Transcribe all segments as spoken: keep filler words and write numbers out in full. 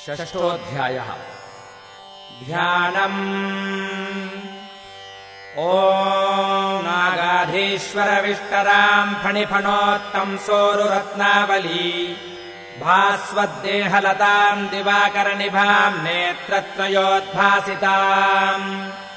षष्ठोऽध्यायः। ध्यानम्। ॐ नागाधीश्वरविष्टराम् फणिफणोत्तंसोरुरत्नावली भास्वद्देहलताम् दिवाकरनिभाम् नेत्रत्रयोद्भासिताम्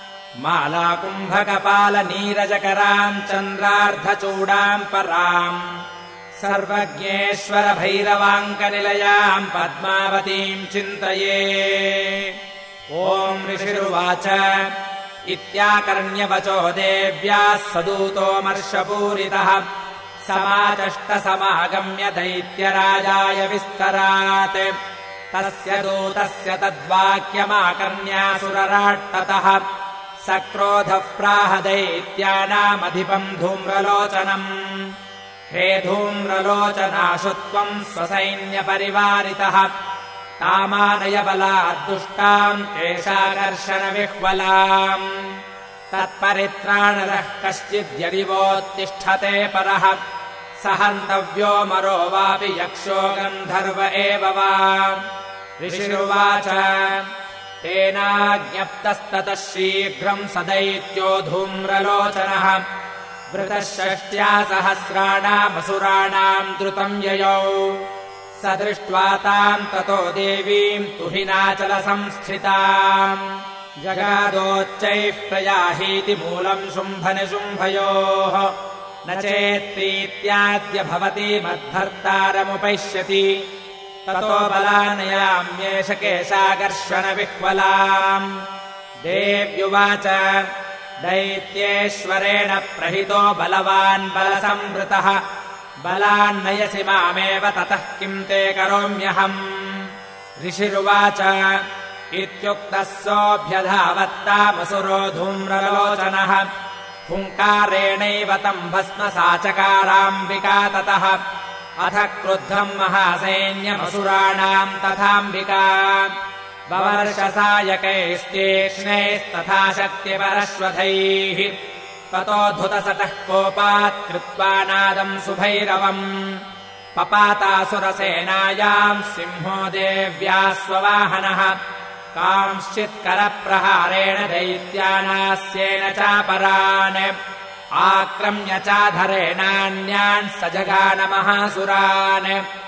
मालाकुम्भकपालनीरजकराम् चन्द्रार्धचूडाम् पराम् सर्वज्ञेश्वर भैरवाङ्कनिलयाम् पद्मावतीम् चिन्तये। ॐ ऋषिरुवाच इत्याकर्ण्यवचो देव्याः सदूतोमर्षपूरितः समाचष्टसमागम्य दैत्यराजाय विस्तरात्। तस्य दूतस्य तद्वाक्यमाकर्ण्यासुरराट्टतः सक्रोधः प्राह दैत्यानामधिपम् धूम्रलोचनम्। हे धूम्रलोचनाशु त्वम् स्वसैन्यपरिवारितः तामानय बलाद्दुष्टाम् केशाकर्षणविह्वलाम्। तत्परित्राणरः कश्चिद्यदि वोत्तिष्ठते परः स हन्तव्यो मरो वापि यक्षो गन्धर्व एव वा। ऋषिरुवाच तेनाज्ञप्तस्ततः शीघ्रम् स दैत्यो धूम्रलोचनः वृतः षष्ट्या सहस्राणामसुराणाम् द्रुतम् ययौ। स दृष्ट्वा ताम् ततो देवीम् तुहिनाचलसंस्थिताम् जगादोच्चैः प्रयाहीति मूलम् शुम्भनिशुम्भयोः। न चेत्प्रीत्याद्य भवति मद्भर्तारमुपैष्यति ततो बलानयाम्येष केशाकर्षणविह्वलाम्। देव्युवाच दैत्येश्वरेण प्रहितो बलवान् बलसंवृतः बलान्नयसि मामेव ततः किम् ते करोम्यहम्। ऋषिरुवाच इत्युक्तः सोऽभ्यधावत्तामसुरो धूम्रलोचनः हुङ्कारेणैव तम् भस्म साचकाराम्बिका ततः। अथ क्रुद्धम् महासैन्यमसुराणाम् तथाम्बिका ववर्षसायकैस्तीक्ष्णैस्तथा शक्तिपरश्वधैः ततोऽधुतसतः कोपात् कृत्वा नादम् सुभैरवम् पपातासुरसेनायाम् सिंहो देव्याः स्ववाहनः कांश्चित्करप्रहारेण दैत्यानास्येन चापरान् आक्रम्य चाधरेणान्यान् स जगानमहासुरान्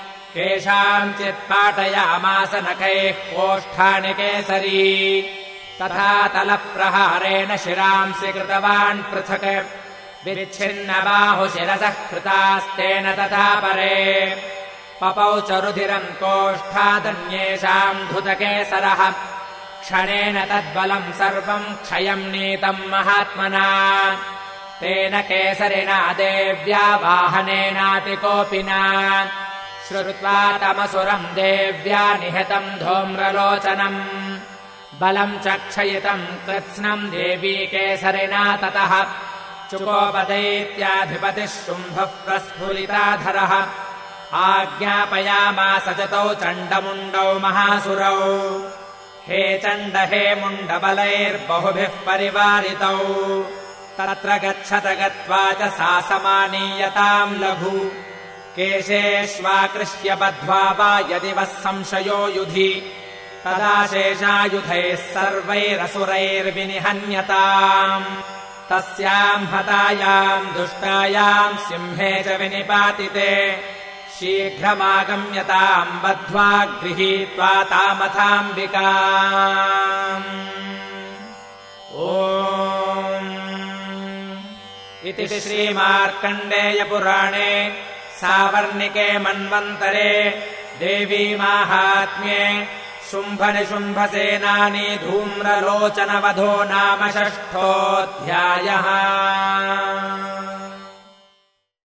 केषाञ्चित्पाटयामास नखैः कोष्ठानि केसरी तथा तलप्रहारेण शिरांसि कृतवान् पृथक् विच्छिन्नबाहुशिरसः कृतास्तेन तथा परे पपौ च रुधिरम् कोष्ठादन्येषाम् धुतकेसरः क्षणेन तद्बलम् सर्वम् क्षयम् नीतम् महात्मना तेन केसरिणा देव्या वाहनेनातिकोपिना श्रुत्वा तमसुरम् देव्या निहतम् धूम्रलोचनम् बलम् च क्षयितम् कृत्स्नम् देवी केसरिणा ततः चुकोपदैत्याधिपतिः शुम्भः प्रस्फुलिताधरः आज्ञापयामास जतौ चण्डमुण्डौ महासुरौ हे चण्ड हे मुण्डबलैर्बहुभिः परिवारितौ तत्र गच्छत गत्वा च सा समानीयताम् लघु केशेष्वाकृष्य बद्ध्वा वा यदि वः संशयो युधि तदा शेषायुधैः सर्वैरसुरैर्विनिहन्यताम् तस्याम् हतायाम् दुष्टायाम् सिंहे च विनिपातिते शीघ्रमागम्यताम् बद्ध्वा गृहीत्वा तामथाम्बिकाम्। ॐ इति श्रीमार्कण्डेयपुराणे सावर्णिके मन्वन्तरे देवी माहात्म्ये शुम्भनिशुम्भसेनानी धूम्रलोचनवधो नाम षष्ठोऽध्यायः।